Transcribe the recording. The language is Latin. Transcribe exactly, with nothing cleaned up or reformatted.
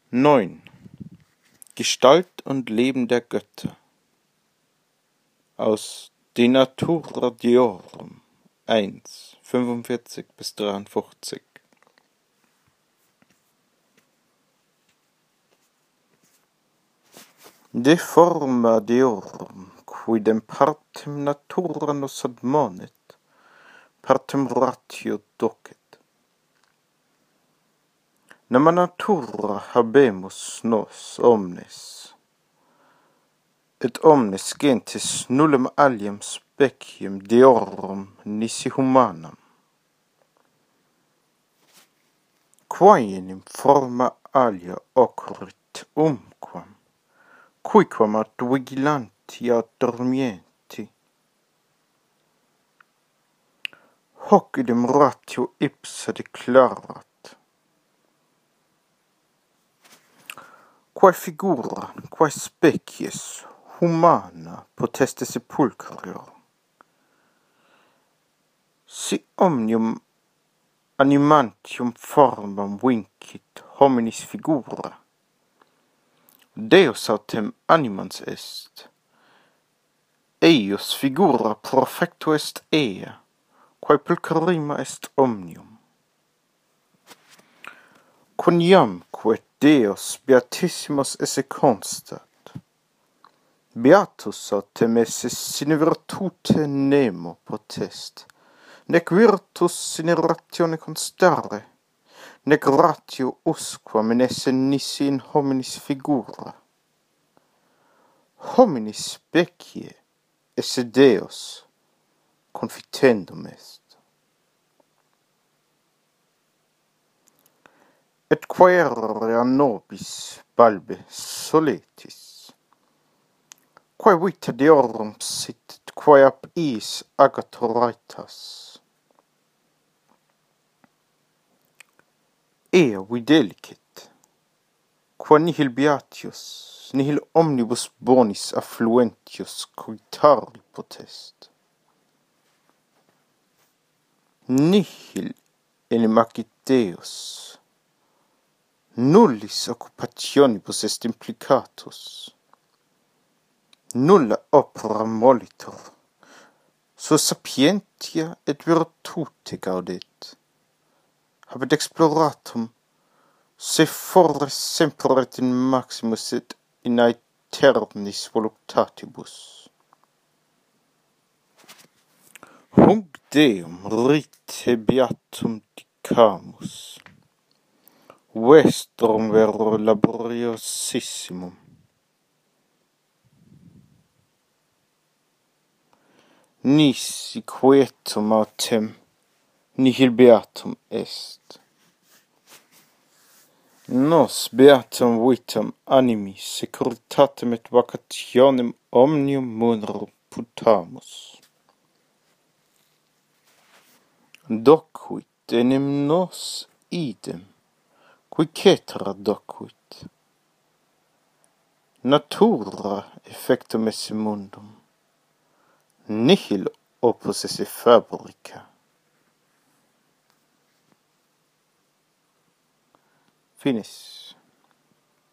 neun. Gestalt und Leben der Götter aus De Natura Deorum eins, fünfundvierzig bis dreiundfünfzig. De forma Deorum, quidem partem natura nos admonet, partem ratio docet. Nama natura habemus nos omnes, et omnes gentes nullum alium speciem Deorum nisi humanam. Quae in forma alia occurrit umquam, cuiquam ad vigilanti ad dormienti. Hoc idem ratio ipsa declarat. Quae figura, quae species humana poteste sepulchrior. Si omnium animantium formam vincit hominis figura, Deus autem animans est, eius figura perfecto est ea, quae pulcherrima est omnium. Quoniamque Deus beatissimos esse constat, beatus autem esse sine virtute nemo potest, nec virtus sine ratione constare, nec ratio usquam in esse nisi in hominis figura. Hominis specie esse Deus confitendum est. Et quaere a nobis balbe soletis, quae vita Deorum sit, et quae ab iis agathoraitas. Ea videlicet, qua nihil beatius, nihil omnibus bonis affluentius cogitari potest. Nihil enim agit Deus, nullis occupationibus est implicatus, nulla opera molitor, sua sapientia et virtute gaudet, habet exploratum, se fores semper et in maximus et in aeternis voluptatibus. Hunc Deum rite beatum dicamus, vestrum vero laboriosissimum. Nisi quietum autem nihil beatum est. Nos beatum vitam animi securitatem et vacationem omnium munero putamus. Docuit enim nos idem, qui cetera docuit. Natura effectum esse mundum, nihil opus esse fabrica. Finis.